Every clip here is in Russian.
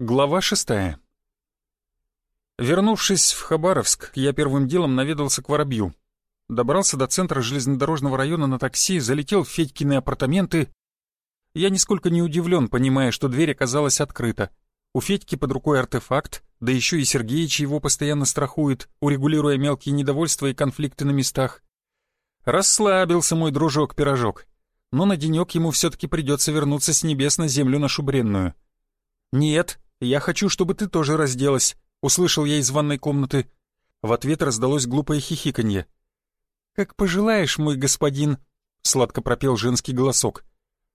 Глава 6. Вернувшись в Хабаровск, я первым делом наведался к Воробью. Добрался до центра железнодорожного района на такси, залетел в Федькины апартаменты. Я нисколько не удивлен, понимая, что дверь оказалась открыта. У Федьки под рукой артефакт, да еще и Сергеич его постоянно страхует, урегулируя мелкие недовольства и конфликты на местах. Расслабился мой дружок-пирожок, но на денек ему все-таки придется вернуться с небес на землю нашу бренную. «Нет, я хочу, чтобы ты тоже разделась», — услышал я из ванной комнаты. В ответ раздалось глупое хихиканье. «Как пожелаешь, мой господин», — сладко пропел женский голосок.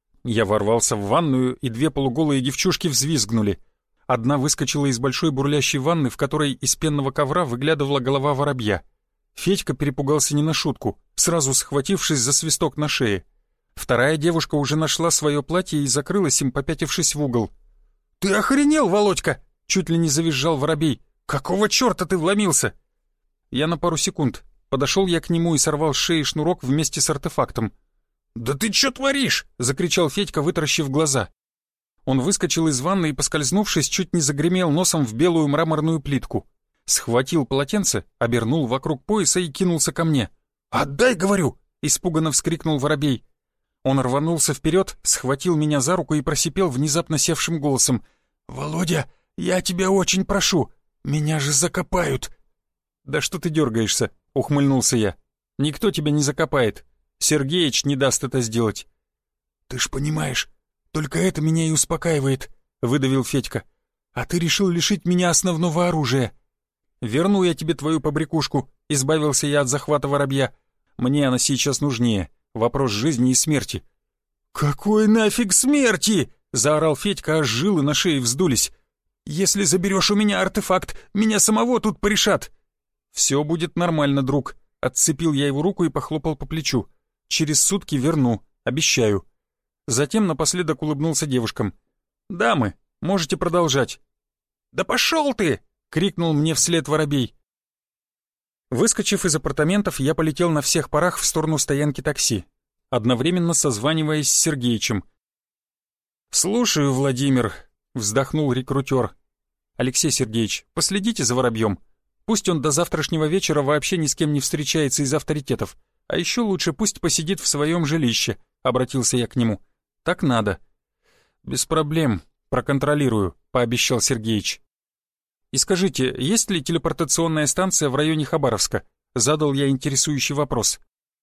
Я ворвался в ванную, и две полуголые девчушки взвизгнули. Одна выскочила из большой бурлящей ванны, в которой из пенного ковра выглядывала голова воробья. Федька перепугался не на шутку, сразу схватившись за свисток на шее. Вторая девушка уже нашла свое платье и закрылась им, попятившись в угол. «Ты охренел, Володька!» — чуть ли не завизжал воробей. «Какого черта ты вломился?» Я на пару секунд. Подошел я к нему и сорвал с шеи шнурок вместе с артефактом. «Да ты что творишь?» — закричал Федька, вытаращив глаза. Он выскочил из ванны и, поскользнувшись, чуть не загремел носом в белую мраморную плитку. Схватил полотенце, обернул вокруг пояса и кинулся ко мне. «Отдай, говорю!» — испуганно вскрикнул воробей. Он рванулся вперед, схватил меня за руку и просипел внезапно севшим голосом. «Володя, я тебя очень прошу, меня же закопают!» «Да что ты дергаешься?» — ухмыльнулся я. «Никто тебя не закопает. Сергеич не даст это сделать». «Ты ж понимаешь, только это меня и успокаивает», — выдавил Федька. «А ты решил лишить меня основного оружия». «Верну я тебе твою побрякушку», — избавился я от захвата воробья. «Мне она сейчас нужнее. Вопрос жизни и смерти». «Какой нафиг смерти?» — заорал Федька, аж жилы на шее вздулись. «Если заберешь у меня артефакт, меня самого тут порешат». «Все будет нормально, друг», — отцепил я его руку и похлопал по плечу. «Через сутки верну, обещаю». Затем напоследок улыбнулся девушкам. «Дамы, можете продолжать». «Да пошел ты!» — крикнул мне вслед воробей. Выскочив из апартаментов, я полетел на всех парах в сторону стоянки такси, одновременно созваниваясь с Сергеичем. «Слушаю, Владимир», — вздохнул рекрутер. «Алексей Сергеевич, последите за воробьем. Пусть он до завтрашнего вечера вообще ни с кем не встречается из авторитетов. А еще лучше пусть посидит в своем жилище», — обратился я к нему. «Так надо». «Без проблем, проконтролирую», — пообещал Сергеич. «И скажите, есть ли телепортационная станция в районе Хабаровска?» — задал я интересующий вопрос.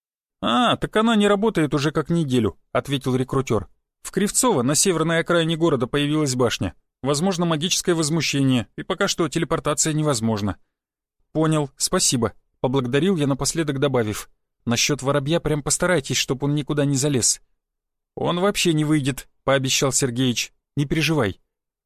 Так она не работает уже как неделю», — ответил рекрутер. «В Кривцово, на северной окраине города, появилась башня. Возможно, магическое возмущение, и пока что телепортация невозможна». «Понял, спасибо», — поблагодарил я напоследок, добавив. «Насчет воробья прям постарайтесь, чтобы он никуда не залез». «Он вообще не выйдет», — пообещал Сергеич. «Не переживай».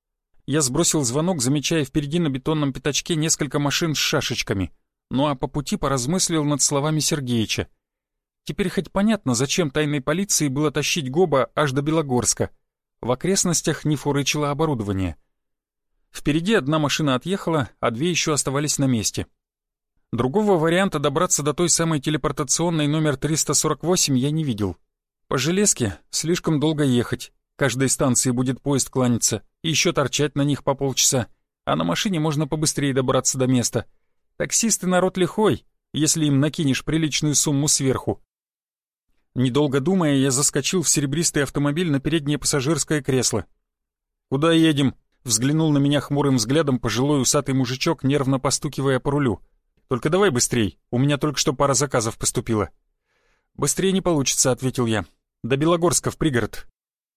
Я сбросил звонок, замечая впереди на бетонном пятачке несколько машин с шашечками. Ну а по пути поразмыслил над словами Сергеича. Теперь хоть понятно, зачем тайной полиции было тащить Гоба аж до Белогорска. В окрестностях не фурычило оборудование. Впереди одна машина отъехала, а две еще оставались на месте. Другого варианта добраться до той самой телепортационной номер 348 я не видел. По железке слишком долго ехать. Каждой станции будет поезд кланяться, и еще торчать на них по полчаса. А на машине можно побыстрее добраться до места. Таксисты народ лихой, если им накинешь приличную сумму сверху. Недолго думая, я заскочил в серебристый автомобиль на переднее пассажирское кресло. «Куда едем?» — взглянул на меня хмурым взглядом пожилой усатый мужичок, нервно постукивая по рулю. «Только давай быстрей, у меня только что пара заказов поступила». «Быстрее не получится», — ответил я. «До Белогорска, в пригород».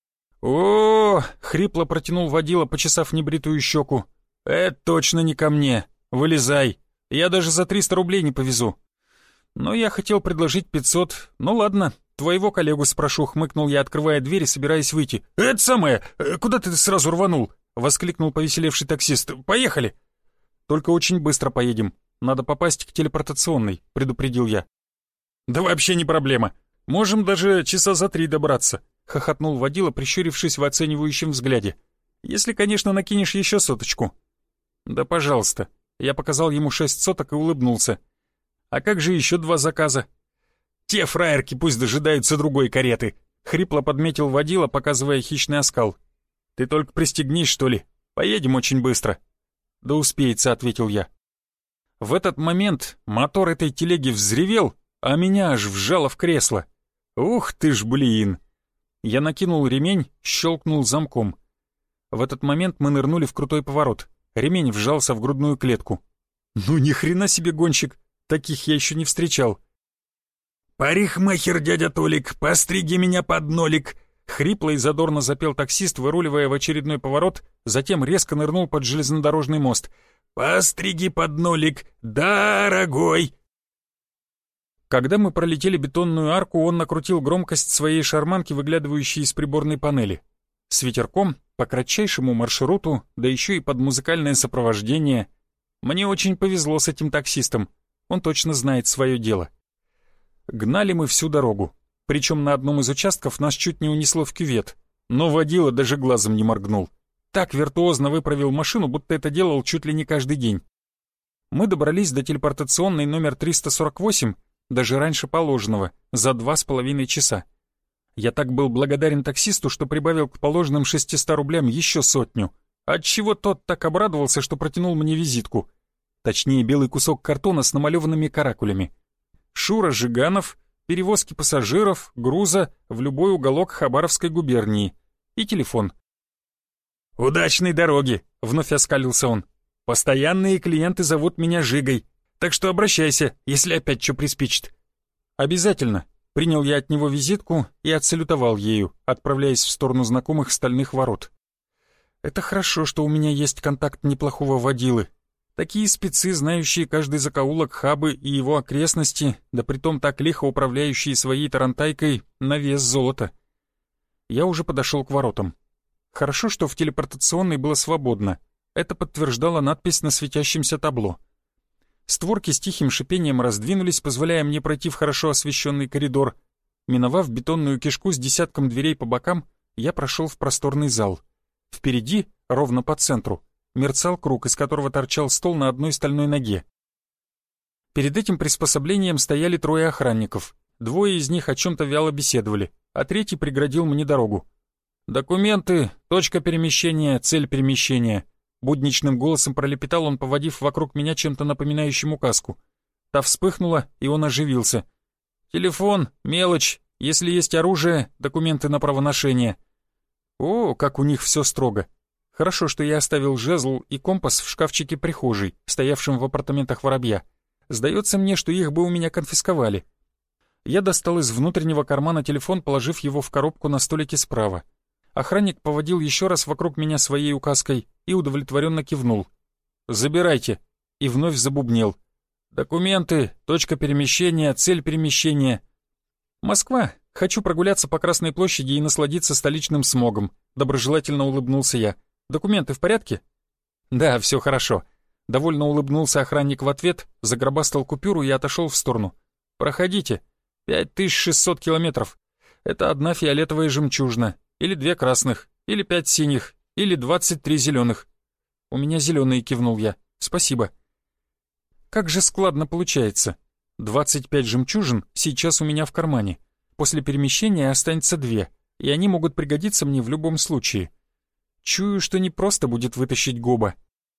«О-о-о!» — хрипло протянул водила, почесав небритую щеку. «Это точно не ко мне. Вылезай. Я даже за 300 рублей не повезу». «Но я хотел предложить 500. Ну ладно, твоего коллегу спрошу», — хмыкнул я, открывая дверь и собираясь выйти. «Это самое! Куда ты сразу рванул?» — воскликнул повеселевший таксист. «Поехали!» «Только очень быстро поедем. Надо попасть к телепортационной», — предупредил я. «Да вообще не проблема. Можем даже часа за 3 добраться», — хохотнул водила, прищурившись в оценивающем взгляде. «Если, конечно, накинешь еще соточку». «Да пожалуйста». Я показал ему 6 соток и улыбнулся. «А как же еще 2 заказа?» «Те фраерки пусть дожидаются другой кареты», — хрипло подметил водила, показывая хищный оскал. «Ты только пристегнись, что ли? Поедем очень быстро». «Да успеется», — ответил я. В этот момент мотор этой телеги взревел, а меня аж вжало в кресло. «Ух ты ж, блин!» Я накинул ремень, щелкнул замком. В этот момент мы нырнули в крутой поворот. Ремень вжался в грудную клетку. Ну ни хрена себе гонщик, таких я еще не встречал. «Парикмахер, дядя Толик, постриги меня под нолик!» Хрипло и задорно запел таксист, выруливая в очередной поворот, затем резко нырнул под железнодорожный мост. «Постриги под нолик, дорогой!» Когда мы пролетели бетонную арку, он накрутил громкость своей шарманки, выглядывающей из приборной панели. С ветерком, по кратчайшему маршруту, да еще и под музыкальное сопровождение. Мне очень повезло с этим таксистом, он точно знает свое дело. Гнали мы всю дорогу. Причем на одном из участков нас чуть не унесло в кювет, но водила даже глазом не моргнул. Так виртуозно выправил машину, будто это делал чуть ли не каждый день. Мы добрались до телепортационной номер 348, даже раньше положенного, за 2,5 часа. Я так был благодарен таксисту, что прибавил к положенным 600 рублям еще 100, отчего тот так обрадовался, что протянул мне визитку. Точнее, белый кусок картона с намалеванными каракулями. Шура Жиганов, перевозки пассажиров, груза в любой уголок Хабаровской губернии. И телефон. «Удачной дороги!» — вновь оскалился он. «Постоянные клиенты зовут меня Жигой, так что обращайся, если опять что приспичит». «Обязательно!» — принял я от него визитку и отсалютовал ею, отправляясь в сторону знакомых стальных ворот. «Это хорошо, что у меня есть контакт неплохого водилы. Такие спецы, знающие каждый закоулок Хабы и его окрестности, да притом так лихо управляющие своей тарантайкой, на вес золота». Я уже подошел к воротам. Хорошо, что в телепортационной было свободно. Это подтверждала надпись на светящемся табло. Створки с тихим шипением раздвинулись, позволяя мне пройти в хорошо освещенный коридор. Миновав бетонную кишку с десятком дверей по бокам, я прошел в просторный зал. Впереди, ровно по центру, мерцал круг, из которого торчал стол на одной стальной ноге. Перед этим приспособлением стояли 3 охранников. 2 из них о чем-то вяло беседовали, а 3 преградил мне дорогу. «Документы, точка перемещения, цель перемещения», — будничным голосом пролепетал он, поводив вокруг меня чем-то напоминающим указку. Та вспыхнула, и он оживился. «Телефон, мелочь, если есть оружие, документы на правоношение». О, как у них все строго. Хорошо, что я оставил жезл и компас в шкафчике прихожей, стоявшем в апартаментах Воробья. Сдается мне, что их бы у меня конфисковали. Я достал из внутреннего кармана телефон, положив его в коробку на столике справа. Охранник поводил еще раз вокруг меня своей указкой и удовлетворенно кивнул. «Забирайте», и вновь забубнил. «Документы, точка перемещения, цель перемещения». «Москва. Хочу прогуляться по Красной площади и насладиться столичным смогом», доброжелательно улыбнулся я. «Документы в порядке?» «Да, все хорошо». Довольно улыбнулся охранник в ответ, загробастал купюру и отошел в сторону. «Проходите. 5600 километров. Это 1 фиолетовая жемчужина, или 2 красных, или 5 синих, или 23 зеленых». «У меня зеленые», кивнул я. «Спасибо». Как же складно получается. 25 жемчужин сейчас у меня в кармане. После перемещения останется 2, и они могут пригодиться мне в любом случае. Чую, что не просто будет вытащить Гоба.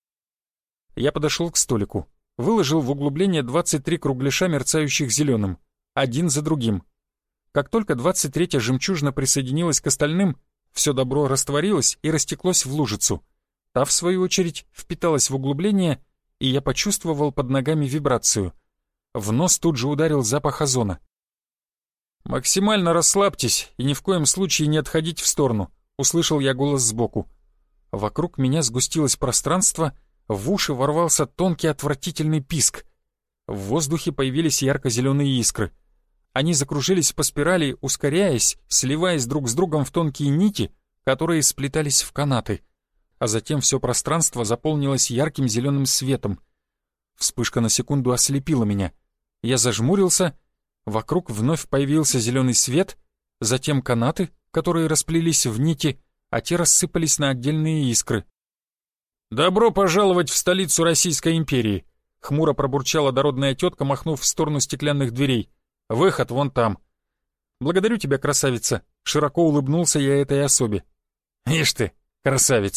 Я подошел к столику, выложил в углубление 23 кругляша, мерцающих зеленым, один за другим. Как только 23-я жемчужина присоединилась к остальным, все добро растворилось и растеклось в лужицу. Та, в свою очередь, впиталась в углубление, и я почувствовал под ногами вибрацию. В нос тут же ударил запах озона. «Максимально расслабьтесь и ни в коем случае не отходите в сторону», — услышал я голос сбоку. Вокруг меня сгустилось пространство, в уши ворвался тонкий отвратительный писк. В воздухе появились ярко-зеленые искры. Они закружились по спирали, ускоряясь, сливаясь друг с другом в тонкие нити, которые сплетались в канаты. А затем все пространство заполнилось ярким зеленым светом. Вспышка на секунду ослепила меня. Я зажмурился, вокруг вновь появился зеленый свет, затем канаты, которые расплелись в нити, а те рассыпались на отдельные искры. «Добро пожаловать в столицу Российской империи», — хмуро пробурчала дородная тетка, махнув в сторону стеклянных дверей. «Выход вон там». «Благодарю тебя, красавица», — широко улыбнулся я этой особе. «Ишь ты, красавица»,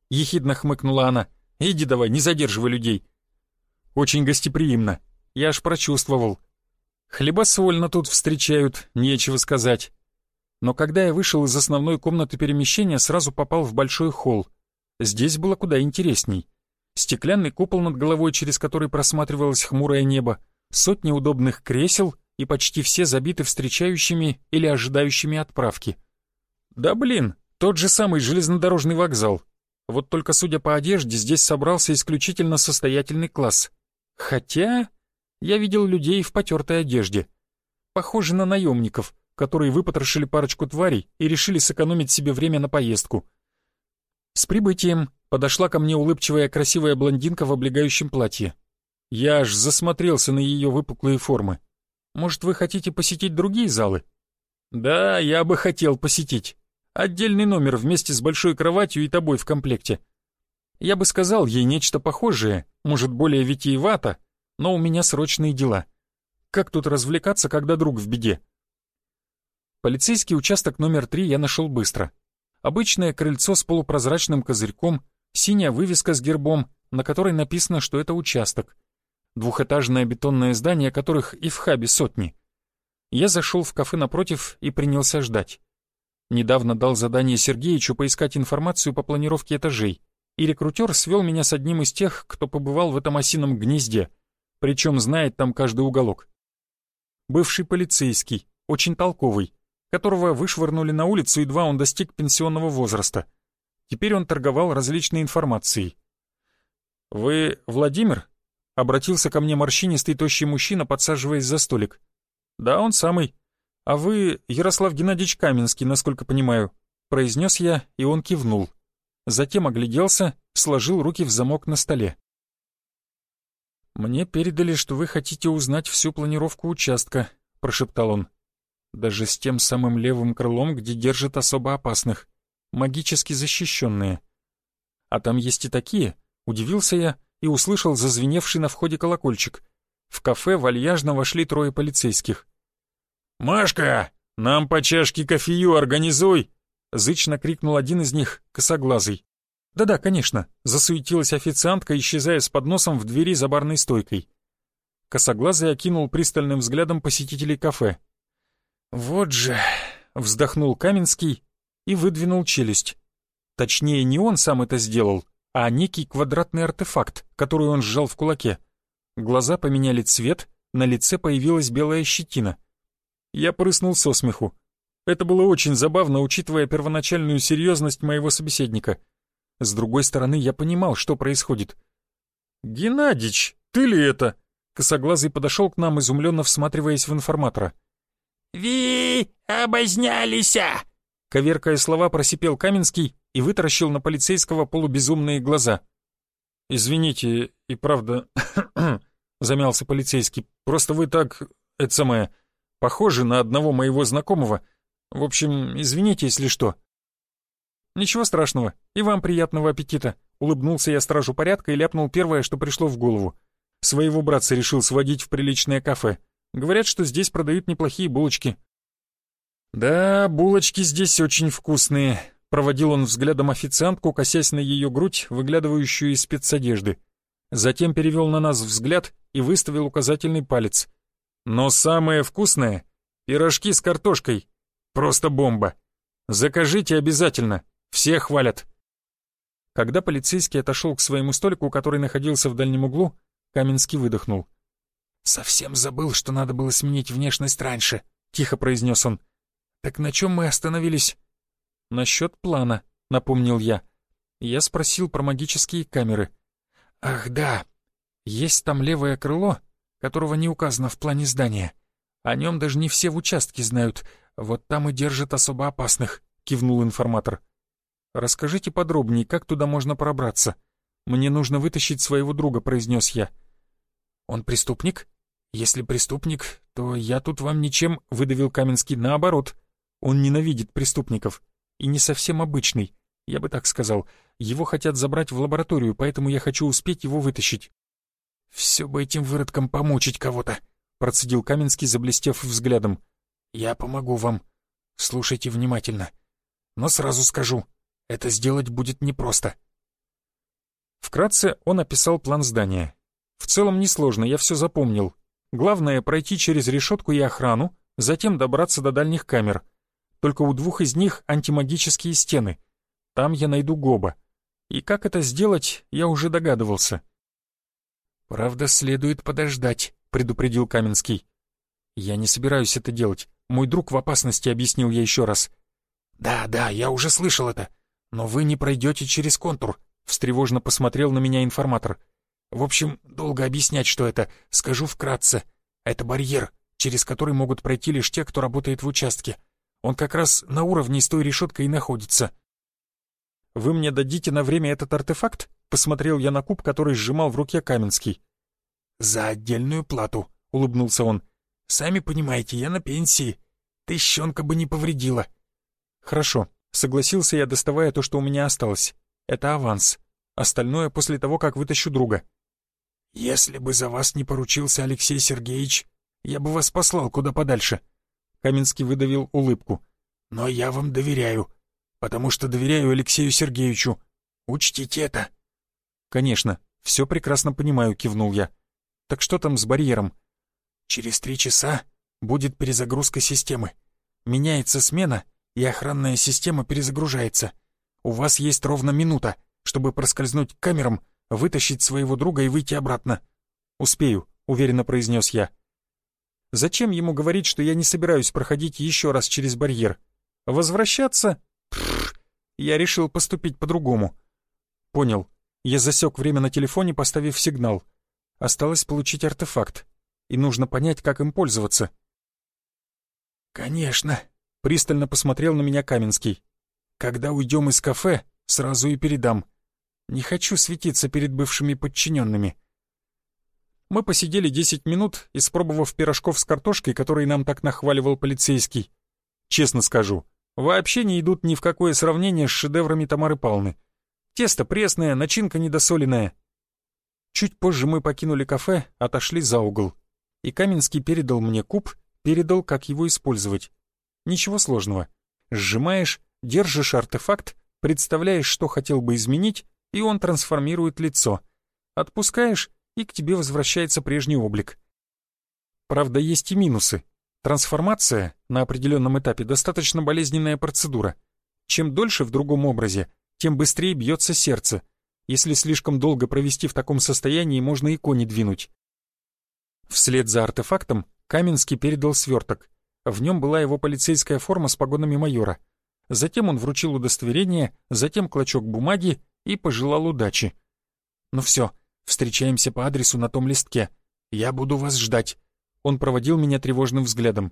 — ехидно хмыкнула она. «Иди давай, не задерживай людей». Очень гостеприимно. Я аж прочувствовал. Хлебосольно тут встречают, нечего сказать. Но когда я вышел из основной комнаты перемещения, сразу попал в большой холл. Здесь было куда интересней. Стеклянный купол над головой, через который просматривалось хмурое небо, сотни удобных кресел и почти все забиты встречающими или ожидающими отправки. Да блин, тот же самый железнодорожный вокзал. Вот только, судя по одежде, здесь собрался исключительно состоятельный класс. Хотя я видел людей в потертой одежде. Похоже на наемников, которые выпотрошили парочку тварей и решили сэкономить себе время на поездку. С прибытием подошла ко мне улыбчивая красивая блондинка в облегающем платье. Я аж засмотрелся на ее выпуклые формы. Может, вы хотите посетить другие залы? Да, я бы хотел посетить. Отдельный номер вместе с большой кроватью и тобой в комплекте. Я бы сказал ей нечто похожее, может, более витиевато, но у меня срочные дела. Как тут развлекаться, когда друг в беде? Полицейский участок номер 3 я нашел быстро. Обычное крыльцо с полупрозрачным козырьком, синяя вывеска с гербом, на которой написано, что это участок. Двухэтажное бетонное здание, которых и в хабе сотни. Я зашел в кафе напротив и принялся ждать. Недавно дал задание Сергеичу поискать информацию по планировке этажей, и рекрутер свел меня с одним из тех, кто побывал в этом осином гнезде, причем знает там каждый уголок. Бывший полицейский, очень толковый, которого вышвырнули на улицу, едва он достиг пенсионного возраста. Теперь он торговал различной информацией. «Вы Владимир?» — обратился ко мне морщинистый тощий мужчина, подсаживаясь за столик. «Да, он самый. А вы Ярослав Геннадьевич Каменский, насколько понимаю», — произнес я, и он кивнул. Затем огляделся, сложил руки в замок на столе. «Мне передали, что вы хотите узнать всю планировку участка», — прошептал он. «Даже с тем самым левым крылом, где держат особо опасных, магически защищенные. А там есть и такие», — удивился я и услышал зазвеневший на входе колокольчик. В кафе вальяжно вошли 3 полицейских. «Машка, нам по чашке кофею организуй!» — зычно крикнул один из них, косоглазый. «Да-да, конечно», — засуетилась официантка, исчезая с подносом в двери за барной стойкой. Косоглазый окинул пристальным взглядом посетителей кафе. «Вот же», — вздохнул Каменский и выдвинул челюсть. Точнее, не он сам это сделал, а некий квадратный артефакт, который он сжал в кулаке. Глаза поменяли цвет, на лице появилась белая щетина. Я прыснул со смеху. Это было очень забавно, учитывая первоначальную серьезность моего собеседника. С другой стороны, я понимал, что происходит. «Геннадич, ты ли это?» Косоглазый подошел к нам, изумленно всматриваясь в информатора. «Ви обознялися!» Коверкая слова, просипел Каменский и вытаращил на полицейского полубезумные глаза. «Извините, и правда...» — замялся полицейский. «Просто вы так... это самое... похожи на одного моего знакомого. В общем, извините, если что». «Ничего страшного, и вам приятного аппетита», — улыбнулся я стражу порядка и ляпнул первое, что пришло в голову. Своего братца решил сводить в приличное кафе. Говорят, что здесь продают неплохие булочки. «Да, булочки здесь очень вкусные», — проводил он взглядом официантку, косясь на ее грудь, выглядывающую из спецодежды. Затем перевел на нас взгляд и выставил указательный палец. «Но самое вкусное — пирожки с картошкой. Просто бомба. Закажите обязательно, все хвалят». Когда полицейский отошел к своему столику, который находился в дальнем углу, Каменский выдохнул. «Совсем забыл, что надо было сменить внешность раньше», — тихо произнес он. «Так на чем мы остановились?» «Насчет плана», — напомнил я. Я спросил про магические камеры. «Ах, да. Есть там левое крыло, которого не указано в плане здания. О нем даже не все в участке знают. Вот там и держат особо опасных», — кивнул информатор. «Расскажите подробнее, как туда можно пробраться. Мне нужно вытащить своего друга», — произнес я. «Он преступник? Если преступник, то я тут вам ничем», — выдавил Каменский. «Наоборот, он ненавидит преступников. И не совсем обычный, я бы так сказал. Его хотят забрать в лабораторию, поэтому я хочу успеть его вытащить». «Все бы этим выродкам помучить кого-то», — процедил Каменский, заблестев взглядом. «Я помогу вам. Слушайте внимательно. Но сразу скажу, это сделать будет непросто. Вкратце он описал план здания. В целом несложно, я все запомнил. Главное — пройти через решетку и охрану, затем добраться до дальних камер. Только у 2 из них антимагические стены. Там я найду Гоба. И как это сделать, я уже догадывался. «Правда, следует подождать», — предупредил Каменский. «Я не собираюсь это делать. Мой друг в опасности», — объяснил я еще раз. «Да, я уже слышал это. Но вы не пройдете через контур», — встревожно посмотрел на меня информатор. «В общем, долго объяснять, что это. Скажу вкратце. Это барьер, через который могут пройти лишь те, кто работает в участке. Он как раз на уровне с той решеткой и находится». «Вы мне дадите на время этот артефакт?» — посмотрел я на куб, который сжимал в руке Каменский. «За отдельную плату», — улыбнулся он. «Сами понимаете, я на пенсии. Тыщенка бы не повредила». «Хорошо», — согласился я, доставая то, что у меня осталось. «Это аванс. Остальное после того, как вытащу друга». «Если бы за вас не поручился Алексей Сергеевич, я бы вас послал куда подальше». Каменский выдавил улыбку. «Но я вам доверяю, потому что доверяю Алексею Сергеевичу. Учтите это». «Конечно, все прекрасно понимаю», — кивнул я. «Так что там с барьером?» «Через 3 часа будет перезагрузка системы. Меняется смена, и охранная система перезагружается. У вас есть ровно минута, чтобы проскользнуть к камерам, вытащить своего друга и выйти обратно». «Успею», — уверенно произнес я. Зачем ему говорить, что я не собираюсь проходить еще раз через барьер? Возвращаться? Я решил поступить по-другому. Понял. Я засек время на телефоне, поставив сигнал. Осталось получить артефакт. И нужно понять, как им пользоваться. «Конечно», — пристально посмотрел на меня Каменский. «Когда уйдем из кафе, сразу и передам. Не хочу светиться перед бывшими подчиненными». Мы посидели 10 минут, испробовав пирожков с картошкой, которые нам так нахваливал полицейский. Честно скажу, вообще не идут ни в какое сравнение с шедеврами Тамары Павловны. Тесто пресное, начинка недосоленная. Чуть позже мы покинули кафе, отошли за угол. И Каменский передал мне куб, передал, как его использовать. Ничего сложного. Сжимаешь, держишь артефакт, представляешь, что хотел бы изменить, и он трансформирует лицо. Отпускаешь, и к тебе возвращается прежний облик. Правда, есть и минусы. Трансформация на определенном этапе достаточно болезненная процедура. Чем дольше в другом образе, тем быстрее бьется сердце. Если слишком долго провести в таком состоянии, можно и кони двинуть. Вслед за артефактом Каменский передал сверток. В нем была его полицейская форма с погонами майора. Затем он вручил удостоверение, затем клочок бумаги и пожелал удачи. «Ну все, встречаемся по адресу на том листке. Я буду вас ждать». Он проводил меня тревожным взглядом.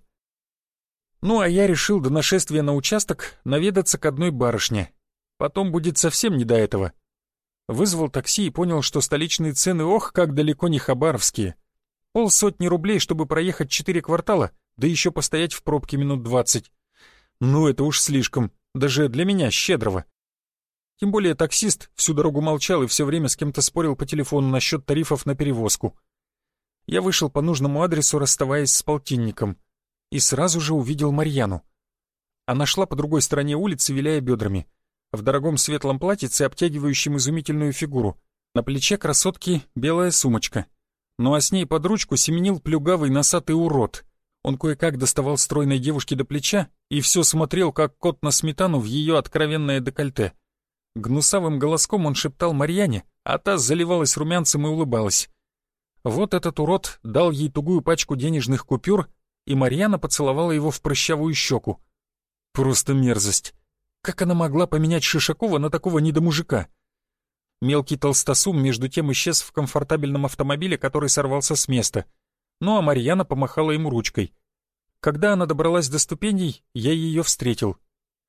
Ну, а я решил до нашествия на участок наведаться к одной барышне. Потом будет совсем не до этого. Вызвал такси и понял, что столичные цены, ох, как далеко не хабаровские. 500 рублей, чтобы проехать 4 квартала, да еще постоять в пробке минут 20. Ну, это уж слишком, даже для меня, щедрого. Тем более таксист всю дорогу молчал и все время с кем-то спорил по телефону насчет тарифов на перевозку. Я вышел по нужному адресу, расставаясь с полтинником, и сразу же увидел Марьяну. Она шла по другой стороне улицы, виляя бедрами, в дорогом светлом платьице, обтягивающем изумительную фигуру. На плече красотки белая сумочка. Ну а с ней под ручку семенил плюгавый носатый урод. Он кое-как доставал стройной девушке до плеча и все смотрел, как кот на сметану, в ее откровенное декольте. Гнусавым голоском он шептал Марьяне, а та заливалась румянцем и улыбалась. Вот этот урод дал ей тугую пачку денежных купюр, и Марьяна поцеловала его в прыщавую щеку. Просто мерзость. Как она могла поменять Шишакова на такого недомужика? Мелкий толстосум между тем исчез в комфортабельном автомобиле, который сорвался с места. Ну а Марьяна помахала ему ручкой. Когда она добралась до ступеней, я ее встретил.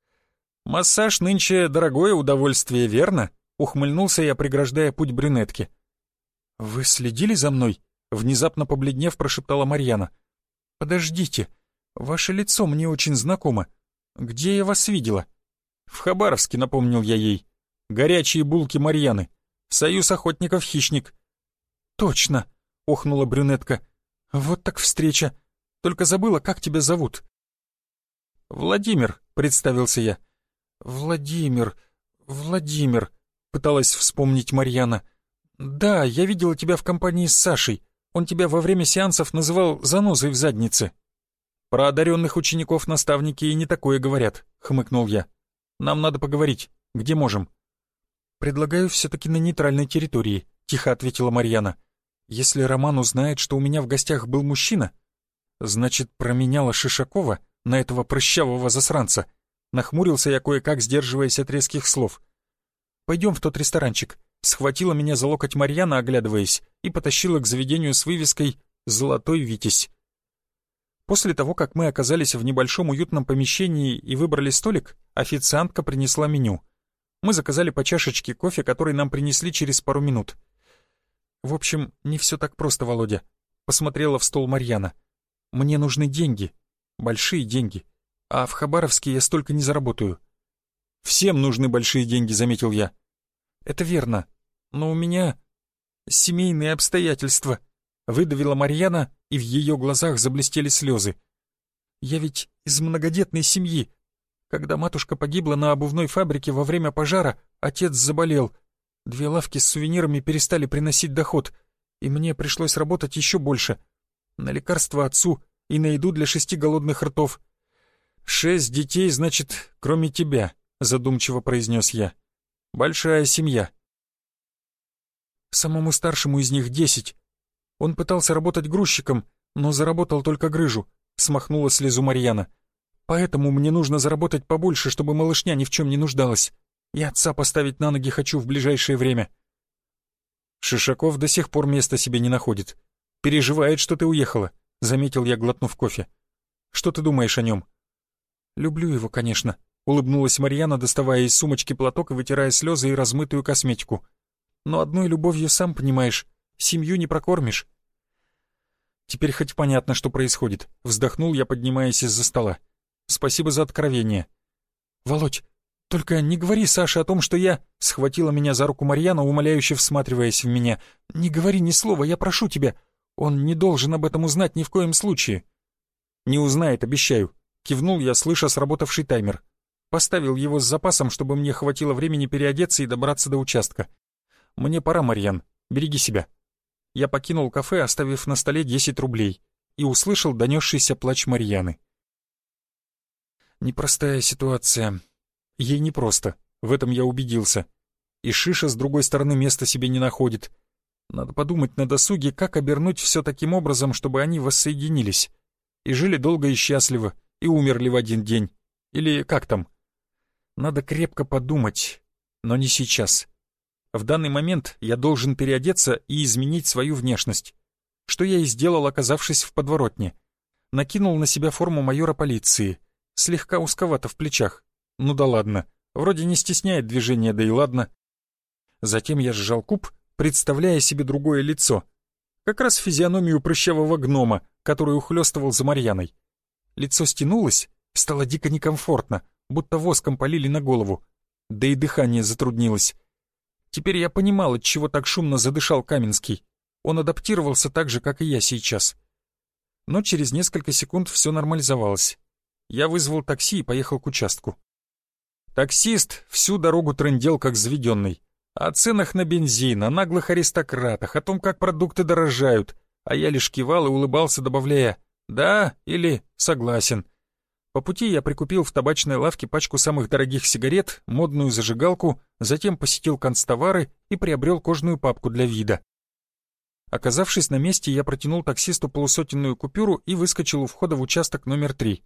«Массаж нынче дорогое удовольствие, верно?» — ухмыльнулся я, преграждая путь брюнетке. «Вы следили за мной?» — внезапно побледнев, прошептала Марьяна. «Подождите, ваше лицо мне очень знакомо. Где я вас видела?» «В Хабаровске», — напомнил я ей. «Горячие булки Марьяны. Союз охотников-хищник». «Точно!» — охнула брюнетка. «Вот так встреча. Только забыла, как тебя зовут». «Владимир», — представился я. «Владимир», — пыталась вспомнить Марьяна. «Да, я видела тебя в компании с Сашей. Он тебя во время сеансов называл занозой в заднице». «Про одаренных учеников наставники и не такое говорят», — хмыкнул я. «Нам надо поговорить. Где можем?» «Предлагаю все-таки на нейтральной территории», — тихо ответила Марьяна. «Если Роман узнает, что у меня в гостях был мужчина, значит, променяла Шишакова на этого прыщавого засранца». Нахмурился я кое-как, сдерживаясь от резких слов. «Пойдем в тот ресторанчик», — схватила меня за локоть Марьяна, оглядываясь, и потащила к заведению с вывеской «Золотой Витязь». После того, как мы оказались в небольшом уютном помещении и выбрали столик, официантка принесла меню. Мы заказали по чашечке кофе, который нам принесли через пару минут. «В общем, не все так просто, Володя», — посмотрела в стол Марьяна. «Мне нужны деньги, большие деньги. А в Хабаровске я столько не заработаю». «Всем нужны большие деньги», — заметил я. «Это верно, но у меня семейные обстоятельства», — выдавила Марьяна, и в ее глазах заблестели слезы. «Я ведь из многодетной семьи. Когда матушка погибла на обувной фабрике во время пожара, отец заболел. 2 лавки с сувенирами перестали приносить доход, и мне пришлось работать еще больше. На лекарства отцу и на еду для 6 голодных ртов». 6 детей, значит, кроме тебя», — задумчиво произнес я. «Большая семья». «Самому старшему из них 10. Он пытался работать грузчиком, но заработал только грыжу», — смахнула слезу Марьяна. «Поэтому мне нужно заработать побольше, чтобы малышня ни в чем не нуждалась. И отца поставить на ноги хочу в ближайшее время». «Шишаков до сих пор места себе не находит. Переживает, что ты уехала», — заметил я, глотнув кофе. «Что ты думаешь о нем?» «Люблю его, конечно», — улыбнулась Марьяна, доставая из сумочки платок и вытирая слезы и размытую косметику. «Но одной любовью, сам понимаешь, семью не прокормишь». «Теперь хоть понятно, что происходит», — вздохнул я, поднимаясь из-за стола. «Спасибо за откровение». «Володь, только не говори Саше о том, что я...» — схватила меня за руку Марьяна, умоляюще всматриваясь в меня. «Не говори ни слова, я прошу тебя. Он не должен об этом узнать ни в коем случае». «Не узнает, обещаю», — кивнул я, слыша сработавший таймер. Поставил его с запасом, чтобы мне хватило времени переодеться и добраться до участка. «Мне пора, Марьян, береги себя». Я покинул кафе, оставив на столе 10 рублей, и услышал донесшийся плач Марьяны. Непростая ситуация. Ей непросто, в этом я убедился. И Шиша, с другой стороны, места себе не находит. Надо подумать на досуге, как обернуть все таким образом, чтобы они воссоединились. И жили долго и счастливо, и умерли в один день. Или как там? Надо крепко подумать, но не сейчас. В данный момент я должен переодеться и изменить свою внешность. Что я и сделал, оказавшись в подворотне. Накинул на себя форму майора полиции. Слегка узковато в плечах. Ну да ладно, вроде не стесняет движения, да и ладно. Затем я сжал куб, представляя себе другое лицо. Как раз физиономию прыщавого гнома, который ухлёстывал за Марьяной. Лицо стянулось, стало дико некомфортно, будто воском полили на голову. Да и дыхание затруднилось. Теперь я понимал, отчего так шумно задышал Каменский. Он адаптировался так же, как и я сейчас. Но через несколько секунд все нормализовалось. Я вызвал такси и поехал к участку. Таксист всю дорогу трындел как заведенный. О ценах на бензин, о наглых аристократах, о том, как продукты дорожают. А я лишь кивал и улыбался, добавляя «да» или «согласен». По пути я прикупил в табачной лавке пачку самых дорогих сигарет, модную зажигалку, затем посетил канцтовары и приобрел кожаную папку для вида. Оказавшись на месте, я протянул таксисту полусотенную купюру и выскочил у входа в участок номер 3.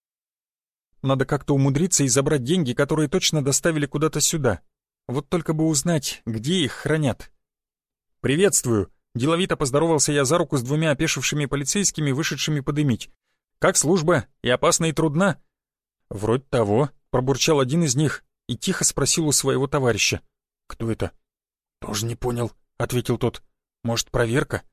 Надо как-то умудриться и забрать деньги, которые точно доставили куда-то сюда. Вот только бы узнать, где их хранят. «Приветствую!» — деловито поздоровался я за руку с 2 опешившими полицейскими, вышедшими подымить. «Как служба? И опасна, и трудна?» «Вроде того», — пробурчал один из них и тихо спросил у своего товарища. «Кто это?» «Тоже не понял», — ответил тот. «Может, проверка?»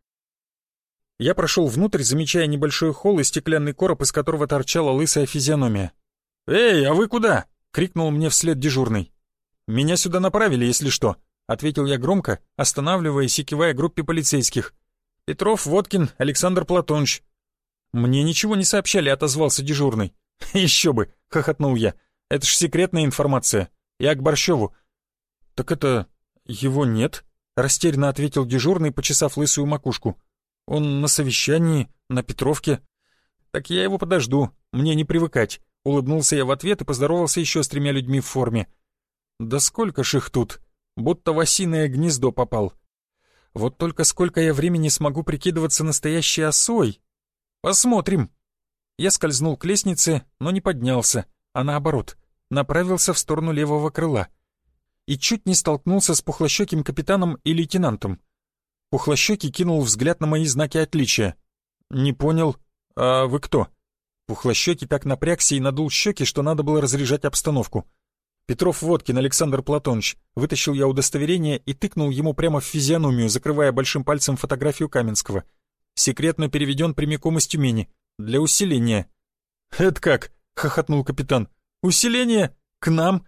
Я прошел внутрь, замечая небольшой холл и стеклянный короб, из которого торчала лысая физиономия. «Эй, а вы куда?» — крикнул мне вслед дежурный. «Меня сюда направили, если что», — ответил я громко, останавливаясь и кивая группе полицейских. «Петров, Водкин, Александр Платоныч». «Мне ничего не сообщали», — отозвался дежурный. «Еще бы», — хохотнул я. «Это ж секретная информация. Я к Борщеву». «Так это... его нет?» — растерянно ответил дежурный, почесав лысую макушку. «Он на совещании, на Петровке». «Так я его подожду, мне не привыкать», — улыбнулся я в ответ и поздоровался еще с 3 людьми в форме. «Да сколько ж их тут, будто в осиное гнездо попал. Вот только сколько я времени смогу прикидываться настоящей осой? Посмотрим». Я скользнул к лестнице, но не поднялся, а наоборот, направился в сторону левого крыла. И чуть не столкнулся с пухлощеким капитаном и лейтенантом. Пухлощекий кинул взгляд на мои знаки отличия. «Не понял. А вы кто?» Пухлощекий так напрягся и надул щеки, что надо было разряжать обстановку. «Петров Водкин Александр Платоныч». Вытащил я удостоверение и тыкнул ему прямо в физиономию, закрывая большим пальцем фотографию Каменского. «Секретно переведен прямиком из Тюмени. Для усиления». «Это как?» — хохотнул капитан. «Усиление? К нам?»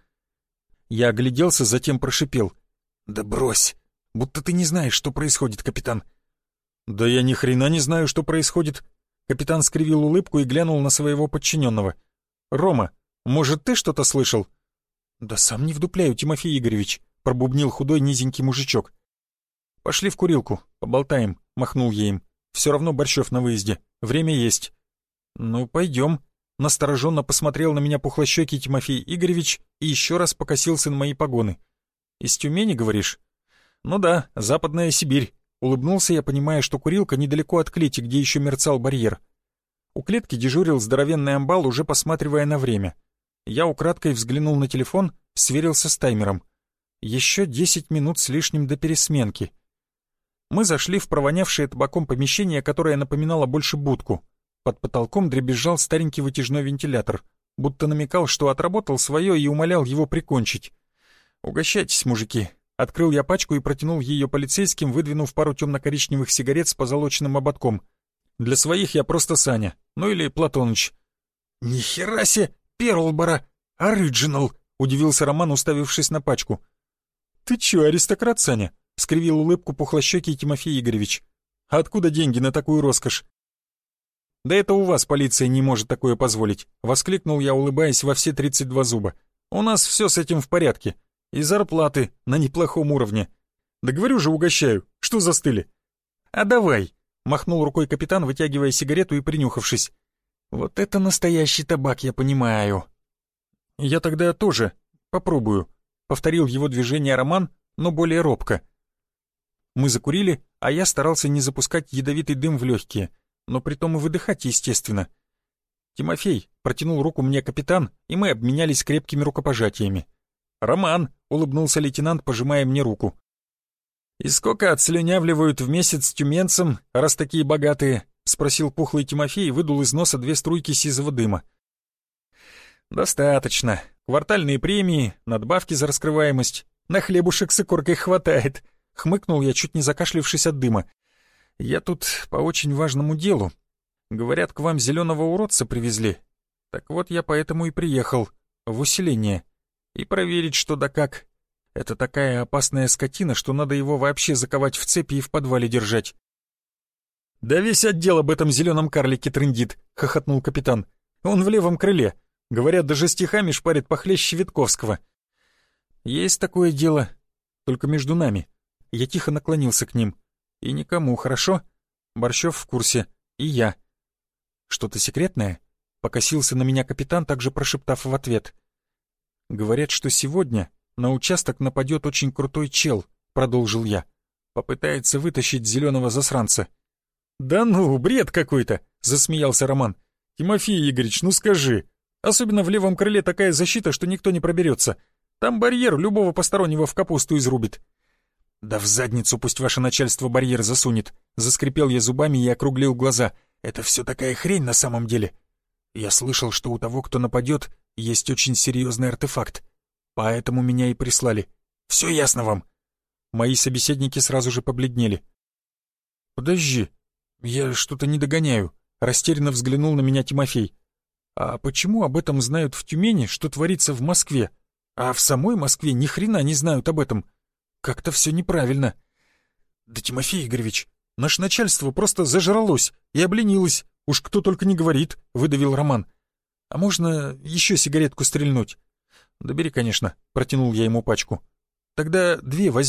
Я огляделся, затем прошипел. «Да брось! Будто ты не знаешь, что происходит, капитан». «Да я ни хрена не знаю, что происходит». Капитан скривил улыбку и глянул на своего подчиненного. «Рома, может, ты что-то слышал?» «Да сам не вдупляю, Тимофей Игоревич», — пробубнил худой низенький мужичок. «Пошли в курилку, поболтаем», — махнул я им. «Все равно Борщев на выезде, время есть». «Ну, пойдем», — настороженно посмотрел на меня пухлощекий Тимофей Игоревич и еще раз покосился на мои погоны. «Из Тюмени, говоришь?» «Ну да, Западная Сибирь», — улыбнулся я, понимая, что курилка недалеко от клети, где еще мерцал барьер. У клетки дежурил здоровенный амбал, уже посматривая на время. Я украдкой взглянул на телефон, сверился с таймером. Еще 10 минут с лишним до пересменки. Мы зашли в провонявшее табаком помещение, которое напоминало больше будку. Под потолком дребезжал старенький вытяжной вентилятор, будто намекал, что отработал свое и умолял его прикончить. «Угощайтесь, мужики». Открыл я пачку и протянул ее полицейским, выдвинув пару темно-коричневых сигарет с позолоченным ободком. «Для своих я просто Саня, ну или Платоныч». «Нихера себе, Перлбора, оригинал!» — удивился Роман, уставившись на пачку. «Ты чё, аристократ, Саня?» — скривил улыбку пухлощекий Тимофей Игоревич. «А откуда деньги на такую роскошь?» «Да это у вас полиция не может такое позволить», — воскликнул я, улыбаясь во все 32 зуба. «У нас все с этим в порядке. И зарплаты на неплохом уровне. Да говорю же, угощаю. Что застыли?» «А давай», — махнул рукой капитан, вытягивая сигарету и принюхавшись. «Вот это настоящий табак, я понимаю». «Я тогда тоже попробую», — повторил его движение Роман, но более робко. Мы закурили, а я старался не запускать ядовитый дым в легкие, но притом и выдыхать, естественно. «Тимофей», — протянул руку мне капитан, и мы обменялись крепкими рукопожатиями. «Роман», — улыбнулся лейтенант, пожимая мне руку. «И сколько отслюнявливают в месяц тюменцам, раз такие богатые?» — спросил пухлый Тимофей и выдул из носа 2 струйки сизого дыма. «Достаточно. Квартальные премии, надбавки за раскрываемость. На хлебушек с икоркой хватает», — хмыкнул я, чуть не закашлившись от дыма. «Я тут по очень важному делу. Говорят, к вам зеленого уродца привезли. Так вот я поэтому и приехал, в усиление. И проверить, что да как. Это такая опасная скотина, что надо его вообще заковать в цепи и в подвале держать». «Да весь отдел об этом зеленом карлике трындит», — хохотнул капитан. «Он в левом крыле. Говорят, даже стихами шпарит похлеще Витковского». «Есть такое дело. Только между нами». Я тихо наклонился к ним. «И никому, хорошо? Борщев в курсе. И я». «Что-то секретное?» — покосился на меня капитан, также прошептав в ответ. «Говорят, что сегодня на участок нападет очень крутой чел», — продолжил я. «Попытается вытащить зеленого засранца». «Да ну, бред какой-то!» — засмеялся Роман. «Тимофей Игоревич, ну скажи. Особенно в левом крыле такая защита, что никто не проберется. Там барьер любого постороннего в капусту изрубит». «Да в задницу пусть ваше начальство барьер засунет», — заскрипел я зубами и округлил глаза. «Это все такая хрень на самом деле. Я слышал, что у того, кто нападет, есть очень серьезный артефакт. Поэтому меня и прислали. Все ясно вам?» Мои собеседники сразу же побледнели. «Подожди, я что-то не догоняю», — растерянно взглянул на меня Тимофей. «А почему об этом знают в Тюмени, что творится в Москве, а в самой Москве ни хрена не знают об этом? Как-то все неправильно». «Да, Тимофей Игоревич, наше начальство просто зажралось и обленилось, уж кто только не говорит», — выдавил Роман. «А можно еще сигаретку стрельнуть?» «Да бери, конечно», — протянул я ему пачку. «Тогда 2 возьму»,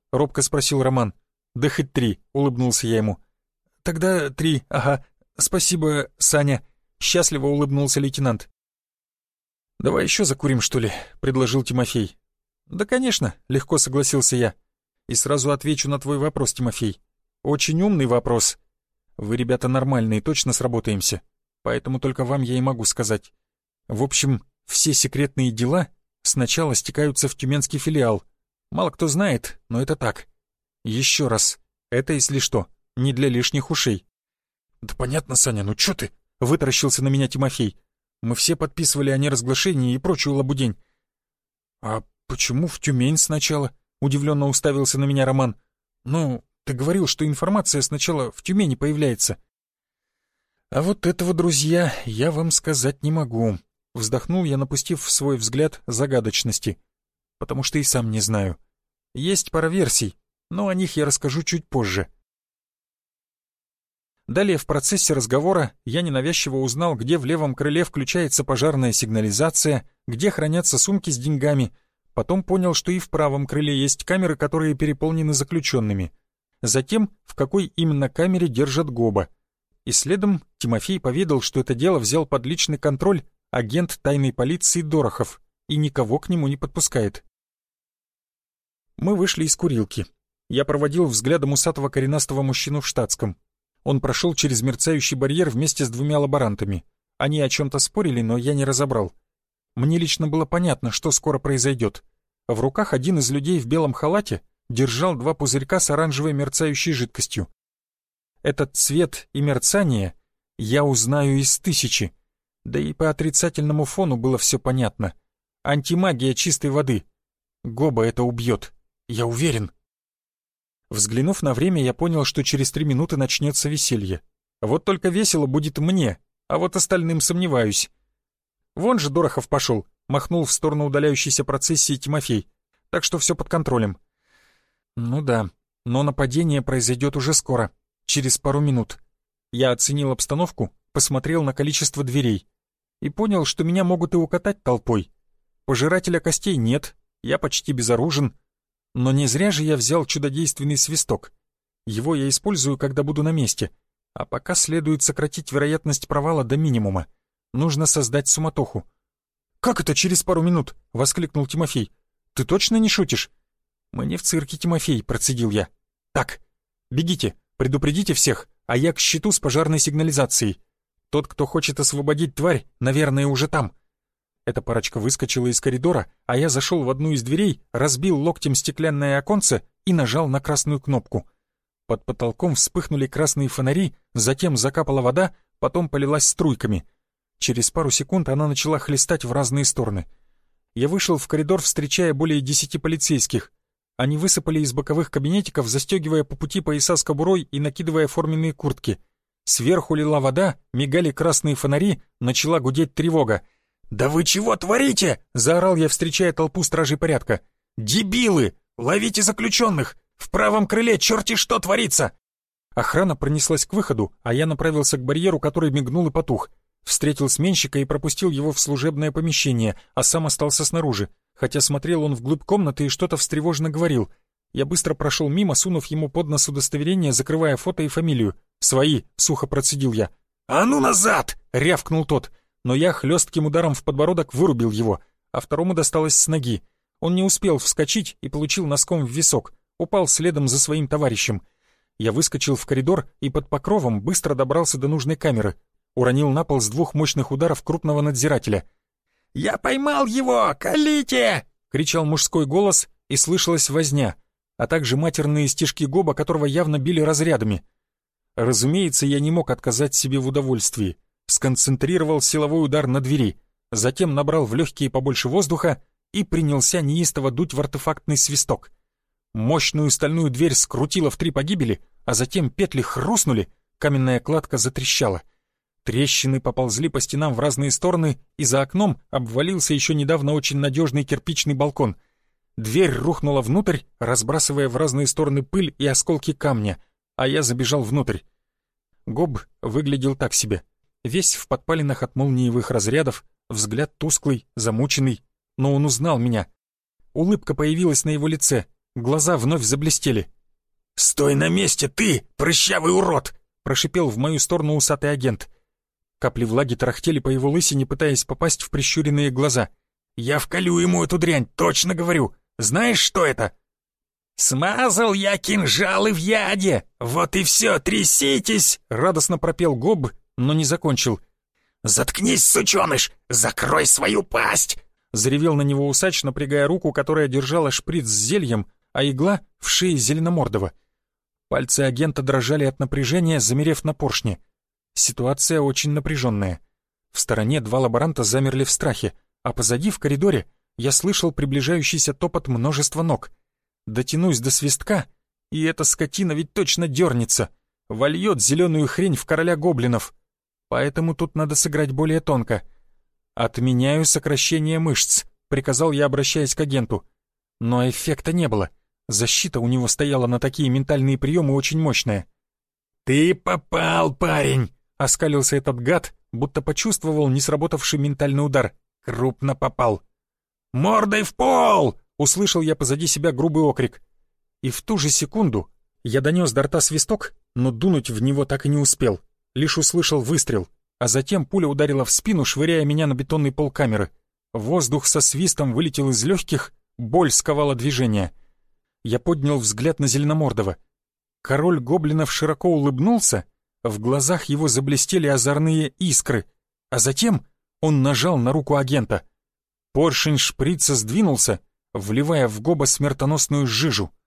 — робко спросил Роман. «Да хоть 3», — улыбнулся я ему. «Тогда 3, ага. Спасибо, Саня», — счастливо улыбнулся лейтенант. «Давай еще закурим, что ли?» — предложил Тимофей. «Да, конечно», — легко согласился я. «И сразу отвечу на твой вопрос, Тимофей. Очень умный вопрос. Вы, ребята, нормальные, точно сработаемся. Поэтому только вам я и могу сказать. В общем, все секретные дела сначала стекаются в тюменский филиал. Мало кто знает, но это так. Еще раз, это, если что, не для лишних ушей». «Да понятно, Саня, ну чё ты?» — вытаращился на меня Тимофей. «Мы все подписывали о неразглашении и прочую лабудень». «А почему в Тюмень сначала?» — удивленно уставился на меня Роман. «Ну, ты говорил, что информация сначала в Тюмени появляется». «А вот этого, друзья, я вам сказать не могу», — вздохнул я, напустив в свой взгляд загадочности. «Потому что и сам не знаю. Есть пара версий, но о них я расскажу чуть позже». Далее в процессе разговора я ненавязчиво узнал, где в левом крыле включается пожарная сигнализация, где хранятся сумки с деньгами. Потом понял, что и в правом крыле есть камеры, которые переполнены заключенными. Затем, в какой именно камере держат Гоба. И следом Тимофей поведал, что это дело взял под личный контроль агент тайной полиции Дорохов и никого к нему не подпускает. Мы вышли из курилки. Я проводил взглядом усатого коренастого мужчину в штатском. Он прошел через мерцающий барьер вместе с 2 лаборантами. Они о чем-то спорили, но я не разобрал. Мне лично было понятно, что скоро произойдет. В руках один из людей в белом халате держал 2 пузырька с оранжевой мерцающей жидкостью. Этот цвет и мерцание я узнаю из 1000. Да и по отрицательному фону было все понятно. Антимагия чистой воды. Гоба это убьет. Я уверен. Взглянув на время, я понял, что через 3 минуты начнется веселье. Вот только весело будет мне, а вот остальным сомневаюсь. Вон же Дорохов пошел, махнул в сторону удаляющейся процессии Тимофей. Так что все под контролем. Ну да, но нападение произойдет уже скоро, через пару минут. Я оценил обстановку, посмотрел на количество дверей и понял, что меня могут и укатать толпой. Пожирателя костей нет, я почти безоружен. Но не зря же я взял чудодейственный свисток. Его я использую, когда буду на месте. А пока следует сократить вероятность провала до минимума. Нужно создать суматоху. «Как это через пару минут?» — воскликнул Тимофей. «Ты точно не шутишь?» «Мы не в цирке, Тимофей», — процедил я. «Так, бегите, предупредите всех, а я к щиту с пожарной сигнализацией. Тот, кто хочет освободить тварь, наверное, уже там». Эта парочка выскочила из коридора, а я зашел в одну из дверей, разбил локтем стеклянное оконце и нажал на красную кнопку. Под потолком вспыхнули красные фонари, затем закапала вода, потом полилась струйками. Через пару секунд она начала хлестать в разные стороны. Я вышел в коридор, встречая более 10 полицейских. Они высыпали из боковых кабинетиков, застегивая по пути пояса с кобурой и накидывая форменные куртки. Сверху лила вода, мигали красные фонари, начала гудеть тревога. «Да вы чего творите?» — заорал я, встречая толпу стражей порядка. «Дебилы! Ловите заключенных! В правом крыле черти что творится!» Охрана пронеслась к выходу, а я направился к барьеру, который мигнул и потух. Встретил сменщика и пропустил его в служебное помещение, а сам остался снаружи, хотя смотрел он вглубь комнаты и что-то встревоженно говорил. Я быстро прошел мимо, сунув ему под нос удостоверение, закрывая фото и фамилию. «Свои!» — сухо процедил я. «А ну назад!» — рявкнул тот. Но я хлестким ударом в подбородок вырубил его, а второму досталось с ноги. Он не успел вскочить и получил носком в висок, упал следом за своим товарищем. Я выскочил в коридор и под покровом быстро добрался до нужной камеры. Уронил на пол с 2 мощных ударов крупного надзирателя. «Я поймал его! Колите!» — кричал мужской голос, и слышалась возня, а также матерные стишки Гоба, которого явно били разрядами. Разумеется, я не мог отказать себе в удовольствии. Сконцентрировал силовой удар на двери, затем набрал в легкие побольше воздуха и принялся неистово дуть в артефактный свисток. Мощную стальную дверь скрутило в 3 погибели, а затем петли хрустнули, каменная кладка затрещала. Трещины поползли по стенам в разные стороны, и за окном обвалился еще недавно очень надежный кирпичный балкон. Дверь рухнула внутрь, разбрасывая в разные стороны пыль и осколки камня, а я забежал внутрь. Гоб выглядел так себе. Весь в подпалинах от молниевых разрядов, взгляд тусклый, замученный, но он узнал меня. Улыбка появилась на его лице, Глаза вновь заблестели. «Стой на месте, ты, прыщавый урод!» — прошипел в мою сторону усатый агент. Капли влаги тарахтели по его лысине, пытаясь попасть в прищуренные глаза. «Я вколю ему эту дрянь, точно говорю! Знаешь, что это?» «Смазал я кинжалы в яде! Вот и все, тряситесь!» — радостно пропел Гоб, но не закончил. «Заткнись, сученыш! Закрой свою пасть!» — заревел на него усач, напрягая руку, которая держала шприц с зельем, а игла — в шее Зеленомордого. Пальцы агента дрожали от напряжения, замерев на поршне. Ситуация очень напряженная. В стороне 2 лаборанта замерли в страхе, а позади, в коридоре, я слышал приближающийся топот множества ног. Дотянусь до свистка, и эта скотина ведь точно дернется, вольет зеленую хрень в короля гоблинов. Поэтому тут надо сыграть более тонко. «Отменяю сокращение мышц», — приказал я, обращаясь к агенту. Но эффекта не было. Защита у него стояла на такие ментальные приемы очень мощная. «Ты попал, парень!» — оскалился этот гад, будто почувствовал несработавший ментальный удар. «Крупно попал!» «Мордой в пол!» — услышал я позади себя грубый окрик. И в ту же секунду я донес до рта свисток, но дунуть в него так и не успел. Лишь услышал выстрел, а затем пуля ударила в спину, швыряя меня на бетонный пол камеры. Воздух со свистом вылетел из легких, боль сковала движение. Я поднял взгляд на Зеленомордого. Король гоблинов широко улыбнулся, в глазах его заблестели озорные искры, а затем он нажал на руку агента. Поршень шприца сдвинулся, вливая в Гоба смертоносную жижу.